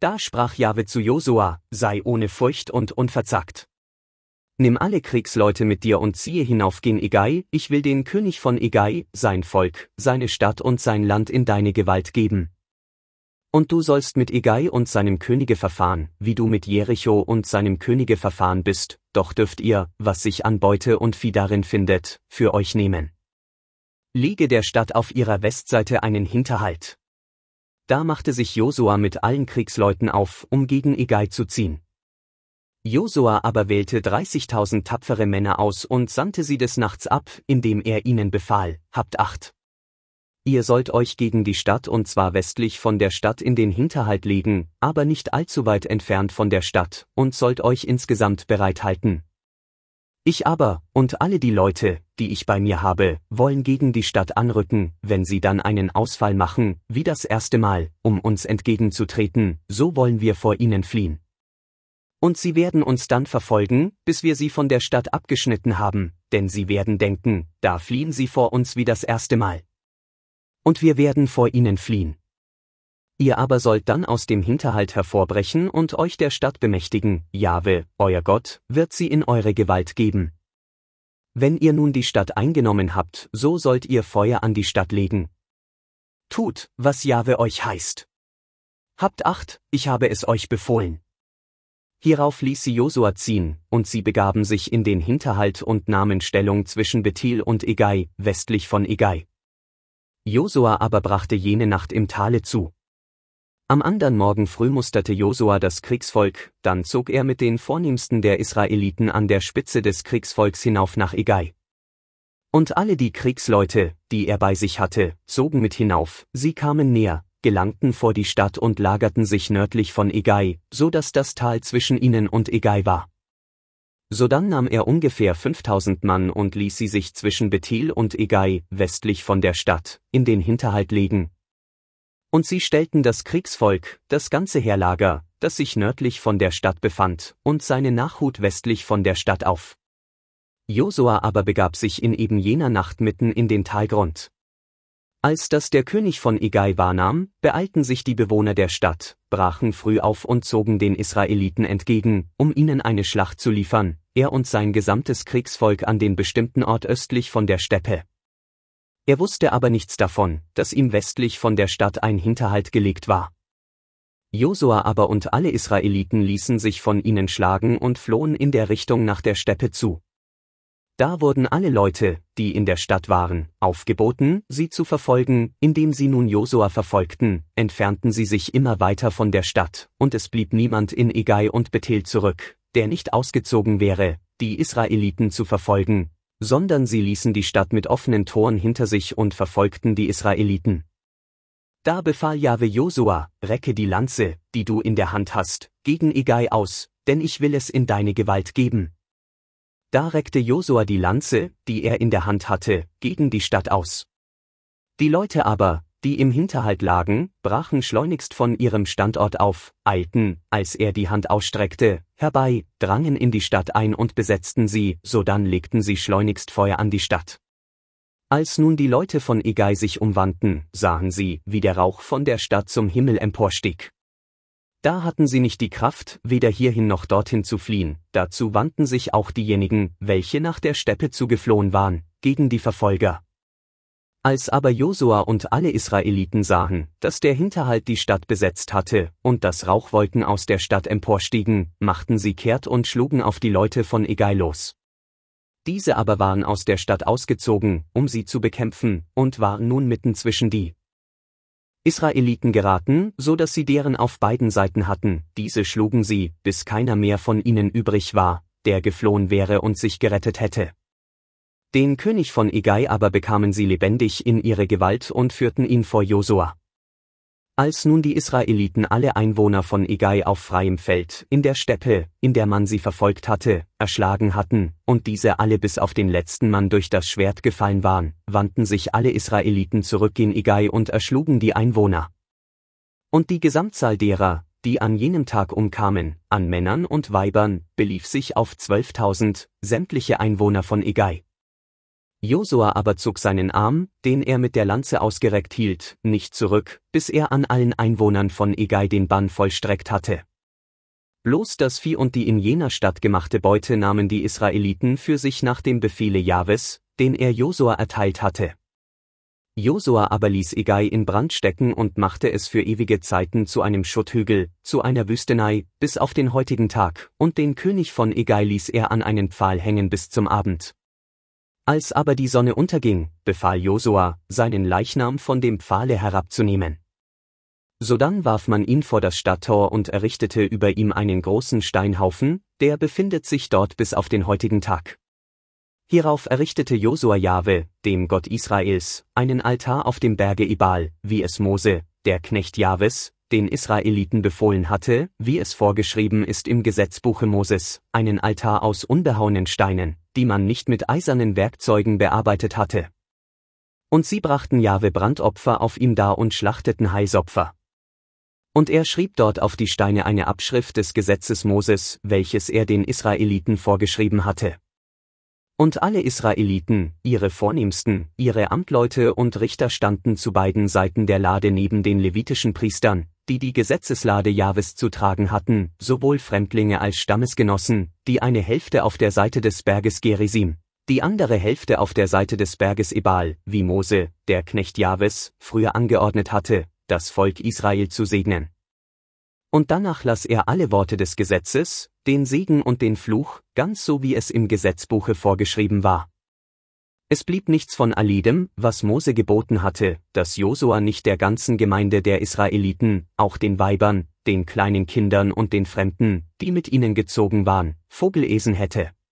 Da sprach Jahwe zu Josua: Sei ohne Furcht und unverzagt. Nimm alle Kriegsleute mit dir und ziehe hinauf gen Egai, ich will den König von Egai, sein Volk, seine Stadt und sein Land in deine Gewalt geben. Und du sollst mit Egai und seinem Könige verfahren, wie du mit Jericho und seinem Könige verfahren bist, doch dürft ihr, was sich an Beute und Vieh darin findet, für euch nehmen. Lege der Stadt auf ihrer Westseite einen Hinterhalt. Da machte sich Josua mit allen Kriegsleuten auf, um gegen Egai zu ziehen. Josua aber wählte 30.000 tapfere Männer aus und sandte sie des Nachts ab, indem er ihnen befahl: Habt Acht! Ihr sollt euch gegen die Stadt und zwar westlich von der Stadt in den Hinterhalt legen, aber nicht allzu weit entfernt von der Stadt, und sollt euch insgesamt bereithalten. Ich aber, und alle die Leute, die ich bei mir habe, wollen gegen die Stadt anrücken, wenn sie dann einen Ausfall machen, wie das erste Mal, um uns entgegenzutreten, so wollen wir vor ihnen fliehen. Und sie werden uns dann verfolgen, bis wir sie von der Stadt abgeschnitten haben, denn sie werden denken, da fliehen sie vor uns wie das erste Mal. Und wir werden vor ihnen fliehen. Ihr aber sollt dann aus dem Hinterhalt hervorbrechen und euch der Stadt bemächtigen, Jahwe, euer Gott, wird sie in eure Gewalt geben. Wenn ihr nun die Stadt eingenommen habt, so sollt ihr Feuer an die Stadt legen. Tut, was Jahwe euch heißt. Habt Acht, ich habe es euch befohlen. Hierauf ließ sie Josua ziehen, und sie begaben sich in den Hinterhalt und nahmen Stellung zwischen Bethel und Egai, westlich von Egai. Josua aber brachte jene Nacht im Tale zu. Am andern Morgen früh musterte Josua das Kriegsvolk, dann zog er mit den Vornehmsten der Israeliten an der Spitze des Kriegsvolks hinauf nach Egai. Und alle die Kriegsleute, die er bei sich hatte, zogen mit hinauf, sie kamen näher, gelangten vor die Stadt und lagerten sich nördlich von Egai, so dass das Tal zwischen ihnen und Egai war. Sodann nahm er ungefähr 5.000 Mann und ließ sie sich zwischen Bethel und Egai, westlich von der Stadt, in den Hinterhalt legen. Und sie stellten das Kriegsvolk, das ganze Heerlager, das sich nördlich von der Stadt befand, und seine Nachhut westlich von der Stadt auf. Josua aber begab sich in eben jener Nacht mitten in den Talgrund. Als das der König von Egai wahrnahm, beeilten sich die Bewohner der Stadt, brachen früh auf und zogen den Israeliten entgegen, um ihnen eine Schlacht zu liefern, er und sein gesamtes Kriegsvolk an den bestimmten Ort östlich von der Steppe. Er wusste aber nichts davon, dass ihm westlich von der Stadt ein Hinterhalt gelegt war. Josua aber und alle Israeliten ließen sich von ihnen schlagen und flohen in der Richtung nach der Steppe zu. Da wurden alle Leute, die in der Stadt waren, aufgeboten, sie zu verfolgen, indem sie nun Josua verfolgten, entfernten sie sich immer weiter von der Stadt, und es blieb niemand in Egai und Bethel zurück, der nicht ausgezogen wäre, die Israeliten zu verfolgen, sondern sie ließen die Stadt mit offenen Toren hinter sich und verfolgten die Israeliten. Da befahl Jahwe Josua: Recke die Lanze, die du in der Hand hast, gegen Egai aus, denn ich will es in deine Gewalt geben. Da reckte Josua die Lanze, die er in der Hand hatte, gegen die Stadt aus. Die Leute aber, die im Hinterhalt lagen, brachen schleunigst von ihrem Standort auf, eilten, als er die Hand ausstreckte, herbei, drangen in die Stadt ein und besetzten sie, sodann legten sie schleunigst Feuer an die Stadt. Als nun die Leute von Egai sich umwandten, sahen sie, wie der Rauch von der Stadt zum Himmel emporstieg. Da hatten sie nicht die Kraft, weder hierhin noch dorthin zu fliehen, dazu wandten sich auch diejenigen, welche nach der Steppe zugeflohen waren, gegen die Verfolger. Als aber Josua und alle Israeliten sahen, dass der Hinterhalt die Stadt besetzt hatte, und dass Rauchwolken aus der Stadt emporstiegen, machten sie kehrt und schlugen auf die Leute von Egai los. Diese aber waren aus der Stadt ausgezogen, um sie zu bekämpfen, und waren nun mitten zwischen die Israeliten geraten, so dass sie deren auf beiden Seiten hatten, diese schlugen sie, bis keiner mehr von ihnen übrig war, der geflohen wäre und sich gerettet hätte. Den König von Egai aber bekamen sie lebendig in ihre Gewalt und führten ihn vor Josua. Als nun die Israeliten alle Einwohner von Egai auf freiem Feld, in der Steppe, in der man sie verfolgt hatte, erschlagen hatten, und diese alle bis auf den letzten Mann durch das Schwert gefallen waren, wandten sich alle Israeliten zurück in Egai und erschlugen die Einwohner. Und die Gesamtzahl derer, die an jenem Tag umkamen, an Männern und Weibern, belief sich auf 12.000, sämtliche Einwohner von Egai. Josua aber zog seinen Arm, den er mit der Lanze ausgereckt hielt, nicht zurück, bis er an allen Einwohnern von Egai den Bann vollstreckt hatte. Bloß das Vieh und die in jener Stadt gemachte Beute nahmen die Israeliten für sich nach dem Befehle Jahwes, den er Josua erteilt hatte. Josua aber ließ Egai in Brand stecken und machte es für ewige Zeiten zu einem Schutthügel, zu einer Wüstenei, bis auf den heutigen Tag, und den König von Egai ließ er an einen Pfahl hängen bis zum Abend. Als aber die Sonne unterging, befahl Josua, seinen Leichnam von dem Pfahle herabzunehmen. Sodann warf man ihn vor das Stadttor und errichtete über ihm einen großen Steinhaufen, der befindet sich dort bis auf den heutigen Tag. Hierauf errichtete Josua Jahwe, dem Gott Israels, einen Altar auf dem Berge Ebal, wie es Mose, der Knecht Jahwes, den Israeliten befohlen hatte, wie es vorgeschrieben ist im Gesetzbuche Moses, einen Altar aus unbehauenen Steinen, die man nicht mit eisernen Werkzeugen bearbeitet hatte. Und sie brachten Jahwe Brandopfer auf ihm dar und schlachteten Heilsopfer. Und er schrieb dort auf die Steine eine Abschrift des Gesetzes Moses, welches er den Israeliten vorgeschrieben hatte. Und alle Israeliten, ihre Vornehmsten, ihre Amtleute und Richter standen zu beiden Seiten der Lade neben den levitischen Priestern, die die Gesetzeslade Jahwes zu tragen hatten, sowohl Fremdlinge als Stammesgenossen, die eine Hälfte auf der Seite des Berges Gerisim, die andere Hälfte auf der Seite des Berges Ebal, wie Mose, der Knecht Jahwes, früher angeordnet hatte, das Volk Israel zu segnen. Und danach las er alle Worte des Gesetzes, den Segen und den Fluch, ganz so wie es im Gesetzbuche vorgeschrieben war. Es blieb nichts von alledem, was Mose geboten hatte, dass Josua nicht der ganzen Gemeinde der Israeliten, auch den Weibern, den kleinen Kindern und den Fremden, die mit ihnen gezogen waren, vogelesen hätte.